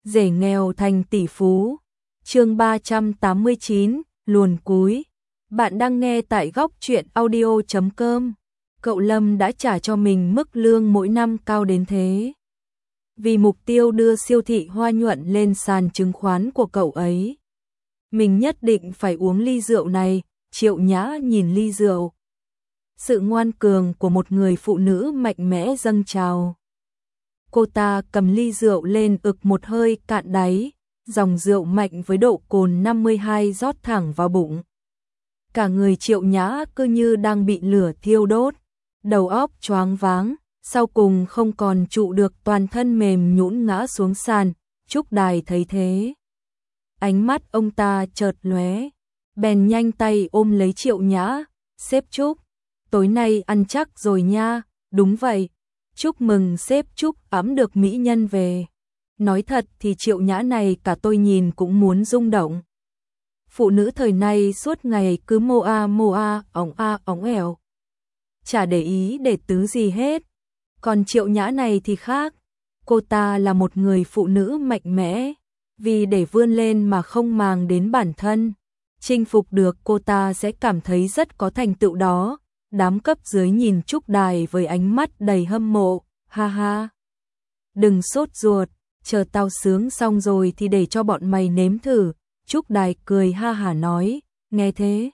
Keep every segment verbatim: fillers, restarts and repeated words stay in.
Rể nghèo thành tỷ phú. Chương ba trăm tám mươi chín, luồn cúi. Bạn đang nghe tại góc truyện audio chấm com. Cậu Lâm đã trả cho mình mức lương mỗi năm cao đến thế. Vì mục tiêu đưa siêu thị Hoa Nhuận lên sàn chứng khoán của cậu ấy. Mình nhất định phải uống ly rượu này. Triệu Nhã nhìn ly rượu. Sự ngoan cường của một người phụ nữ mạnh mẽ dâng trào. Cô ta cầm ly rượu lên ực một hơi cạn đáy, dòng rượu mạnh với độ cồn năm mươi hai rót thẳng vào bụng. Cả người Triệu Nhã cứ như đang bị lửa thiêu đốt, đầu óc choáng váng, sau cùng không còn trụ được, toàn thân mềm nhũn ngã xuống sàn. Trúc Đài thấy thế, ánh mắt ông ta chợt lóe, bèn nhanh tay ôm lấy Triệu Nhã, "Sếp Trúc, tối nay ăn chắc rồi nha." "Đúng vậy, chúc mừng sếp Trúc ẵm được mỹ nhân về." Nói thật thì Triệu Nhã này cả tôi nhìn cũng muốn rung động. Phụ nữ thời nay suốt ngày cứ mô a mô a, óng a óng ẻo, chả để ý để tứ gì hết. Còn Triệu Nhã này thì khác, cô ta là một người phụ nữ mạnh mẽ, vì để vươn lên mà không màng đến bản thân. Chinh phục được cô ta sẽ cảm thấy rất có thành tựu đó. Đám cấp dưới nhìn Trúc Đài với ánh mắt đầy hâm mộ, "Ha ha, đừng sốt ruột, chờ tao sướng xong rồi thì để cho bọn mày nếm thử." Trúc Đài cười ha hả nói, nghe thế,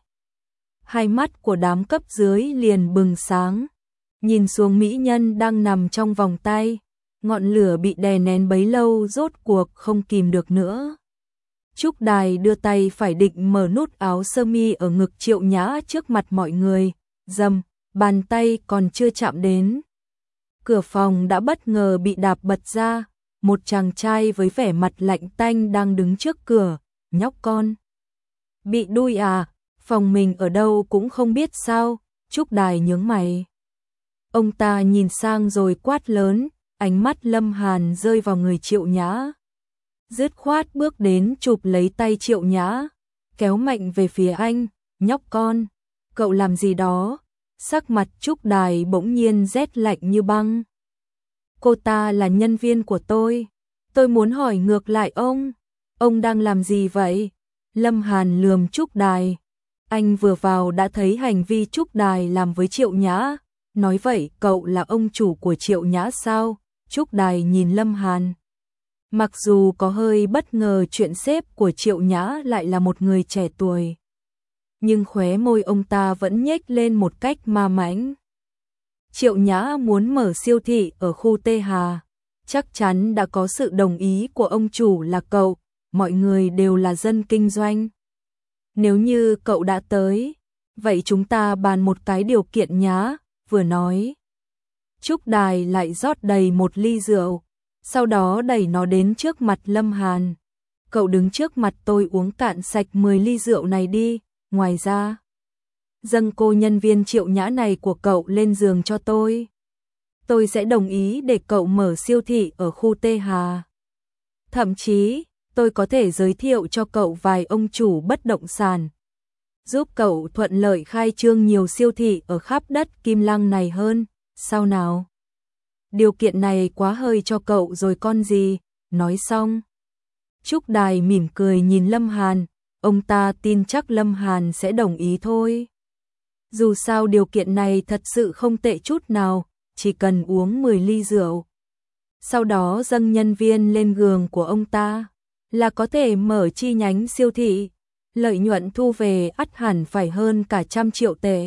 hai mắt của đám cấp dưới liền bừng sáng, nhìn xuống mỹ nhân đang nằm trong vòng tay, ngọn lửa bị đè nén bấy lâu rốt cuộc không kìm được nữa. Trúc Đài đưa tay phải định mở nút áo sơ mi ở ngực Triệu Nhã trước mặt mọi người. Dầm, bàn tay còn chưa chạm đến, cửa phòng đã bất ngờ bị đạp bật ra. Một chàng trai với vẻ mặt lạnh tanh đang đứng trước cửa. "Nhóc con, bị đuôi à? Phòng mình ở đâu cũng không biết sao?" Trúc Đài nhướng mày. Ông ta nhìn sang rồi quát lớn, ánh mắt Lâm Hàn rơi vào người Triệu Nhã. Dứt khoát bước đến chụp lấy tay Triệu Nhã, kéo mạnh về phía anh. "Nhóc con, cậu làm gì đó?" Sắc mặt Trúc Đài bỗng nhiên rét lạnh như băng. "Cô ta là nhân viên của tôi. Tôi muốn hỏi ngược lại ông, ông đang làm gì vậy?" Lâm Hàn lườm Trúc Đài. Anh vừa vào đã thấy hành vi Trúc Đài làm với Triệu Nhã. Nói vậy cậu là ông chủ của Triệu Nhã sao? Trúc Đài nhìn Lâm Hàn. Mặc dù có hơi bất ngờ chuyện sếp của Triệu Nhã lại là một người trẻ tuổi, nhưng khóe môi ông ta vẫn nhếch lên một cách ma mãnh. Triệu Nhã muốn mở siêu thị ở khu Tê Hà, chắc chắn đã có sự đồng ý của ông chủ là cậu, mọi người đều là dân kinh doanh. Nếu như cậu đã tới, vậy chúng ta bàn một cái điều kiện nhá." Vừa nói, Trúc Đài lại rót đầy một ly rượu, sau đó đẩy nó đến trước mặt Lâm Hàn. "Cậu đứng trước mặt tôi uống cạn sạch mười ly rượu này đi. Ngoài ra, dâng cô nhân viên Triệu Nhã này của cậu lên giường cho tôi. Tôi sẽ đồng ý để cậu mở siêu thị ở khu Tê Hà. Thậm chí, tôi có thể giới thiệu cho cậu vài ông chủ bất động sản, giúp cậu thuận lợi khai trương nhiều siêu thị ở khắp đất Kim Lăng này hơn. Sao nào? Điều kiện này quá hơi cho cậu rồi con gì." Nói xong, Trúc Đài mỉm cười nhìn Lâm Hàn. Ông ta tin chắc Lâm Hàn sẽ đồng ý thôi. Dù sao điều kiện này thật sự không tệ chút nào, chỉ cần uống mười ly rượu, sau đó dâng nhân viên lên giường của ông ta, là có thể mở chi nhánh siêu thị. Lợi nhuận thu về ắt hẳn phải hơn cả trăm triệu tệ.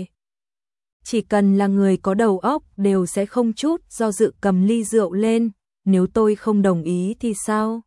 Chỉ cần là người có đầu óc đều sẽ không chút do dự cầm ly rượu lên. "Nếu tôi không đồng ý thì sao?"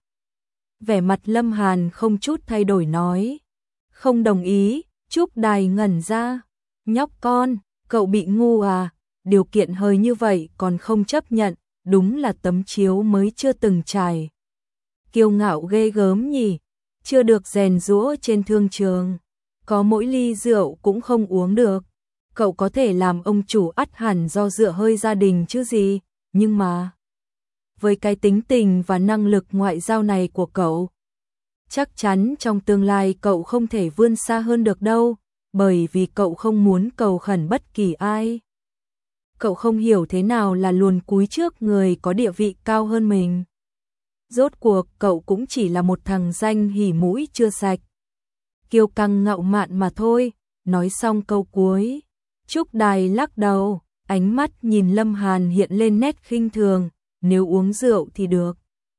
Vẻ mặt Lâm Hàn không chút thay đổi nói. "Không đồng ý?" Trúc Đài ngẩn ra. "Nhóc con, cậu bị ngu à? Điều kiện hơi như vậy còn không chấp nhận, đúng là tấm chiếu mới chưa từng trải. Kiêu ngạo ghê gớm nhỉ, chưa được rèn giũa trên thương trường, có mỗi ly rượu cũng không uống được. Cậu có thể làm ông chủ ắt hẳn do dựa hơi gia đình chứ gì, nhưng mà với cái tính tình và năng lực ngoại giao này của cậu, chắc chắn trong tương lai cậu không thể vươn xa hơn được đâu, bởi vì cậu không muốn cầu khẩn bất kỳ ai. Cậu không hiểu thế nào là luồn cúi trước người có địa vị cao hơn mình." Rốt cuộc cậu cũng chỉ là một thằng danh hỉ mũi chưa sạch, kiêu căng ngạo mạn mà thôi. Nói xong câu cuối, Trúc Đài lắc đầu, ánh mắt nhìn Lâm Hàn hiện lên nét khinh thường, nếu uống rượu thì được.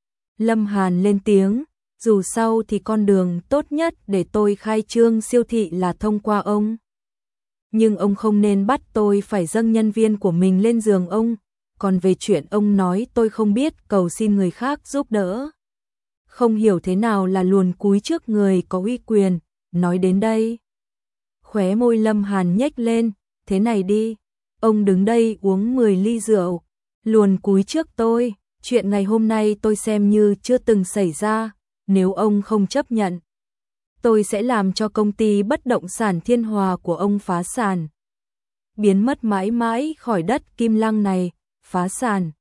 Lâm Hàn lên tiếng, dù sao thì con đường tốt nhất để tôi khai trương siêu thị là thông qua ông. Nhưng ông không nên bắt tôi phải dâng nhân viên của mình lên giường ông, còn về chuyện ông nói tôi không biết cầu xin người khác giúp đỡ. Không hiểu thế nào là luồn cúi trước người có uy quyền, nói đến đây. Khóe môi Lâm Hàn nhếch lên, thế này đi, ông đứng đây uống mười ly rượu, luồn cúi trước tôi, chuyện ngày hôm nay tôi xem như chưa từng xảy ra, nếu ông không chấp nhận, tôi sẽ làm cho công ty bất động sản Thiên Hòa của ông phá sản. Biến mất mãi mãi khỏi đất Kim Lăng này, phá sản.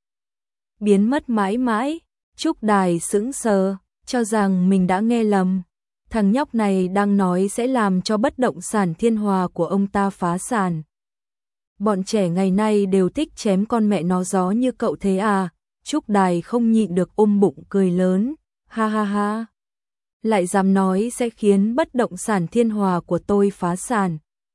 Biến mất mãi mãi, Trúc Đài sững sờ, cho rằng mình đã nghe lầm. Thằng nhóc này đang nói sẽ làm cho bất động sản Thiên Hòa của ông ta phá sản. Bọn trẻ ngày nay đều thích chém con mẹ nó gió như cậu thế à? Trúc Đài không nhịn được ôm bụng cười lớn, ha ha ha. Lại dám nói sẽ khiến bất động sản Thiên Hòa của tôi phá sản.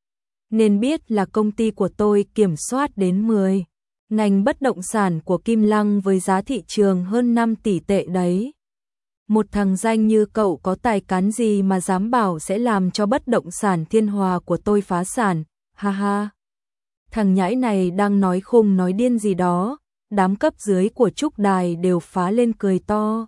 Nên biết là công ty của tôi kiểm soát đến mười ngành bất động sản của Kim Lăng với giá thị trường hơn năm tỷ tệ đấy. Một thằng danh như cậu có tài cán gì mà dám bảo sẽ làm cho bất động sản Thiên Hòa của tôi phá sản, ha ha. Thằng nhãi này đang nói khùng nói điên gì đó, đám cấp dưới của Trúc Đài đều phá lên cười to.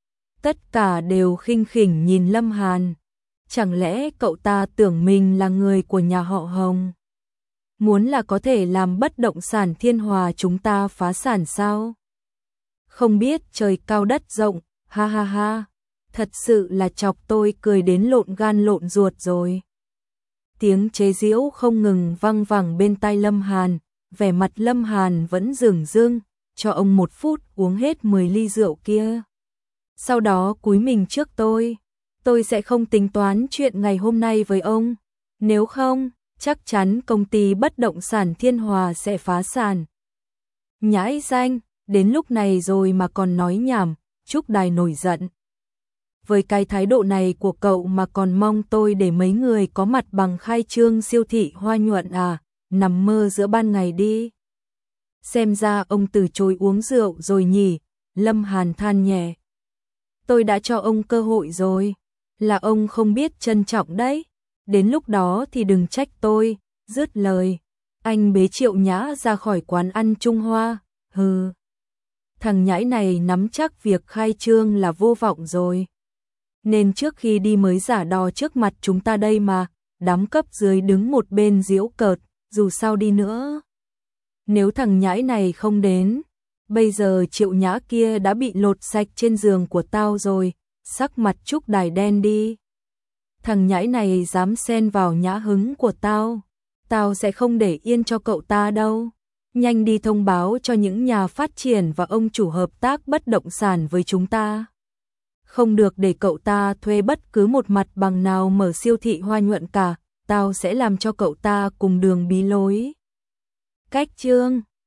Tất cả đều khinh khỉnh nhìn Lâm Hàn. Chẳng lẽ cậu ta tưởng mình là người của nhà họ Hồng? Muốn là có thể làm bất động sản Thiên Hòa chúng ta phá sản sao? Không biết trời cao đất rộng, ha ha ha. Thật sự là chọc tôi cười đến lộn gan lộn ruột rồi. Tiếng chế giễu không ngừng vang vẳng bên tai Lâm Hàn, vẻ mặt Lâm Hàn vẫn dửng dưng, cho ông một phút uống hết mười ly rượu kia. Sau đó cúi mình trước tôi, tôi sẽ không tính toán chuyện ngày hôm nay với ông, nếu không, chắc chắn công ty bất động sản Thiên Hòa sẽ phá sản. Nhãi danh, đến lúc này rồi mà còn nói nhảm, Trúc Đài nổi giận. Với cái thái độ này của cậu mà còn mong tôi để mấy người có mặt bằng khai trương siêu thị Hoa Nhuận à, nằm mơ giữa ban ngày đi. Xem ra ông từ chối uống rượu rồi nhỉ, Lâm Hàn than nhẹ. Tôi đã cho ông cơ hội rồi, là ông không biết trân trọng đấy, đến lúc đó thì đừng trách tôi. Dứt lời, anh bế Triệu Nhã ra khỏi quán ăn Trung Hoa, hừ. Thằng nhãi này nắm chắc việc khai trương là vô vọng rồi. Nên trước khi đi mới giả đò trước mặt chúng ta đây mà, đám cấp dưới đứng một bên giễu cợt, dù sao đi nữa. Nếu thằng nhãi này không đến, bây giờ Triệu Nhã kia đã bị lột sạch trên giường của tao rồi, sắc mặt Trúc Đài đen đi. Thằng nhãi này dám xen vào nhã hứng của tao, tao sẽ không để yên cho cậu ta đâu. Nhanh đi thông báo cho những nhà phát triển và ông chủ hợp tác bất động sản với chúng ta. Không được để cậu ta thuê bất cứ một mặt bằng nào mở siêu thị Hoa Nhuận cả, tao sẽ làm cho cậu ta cùng đường bí lối. Cách chương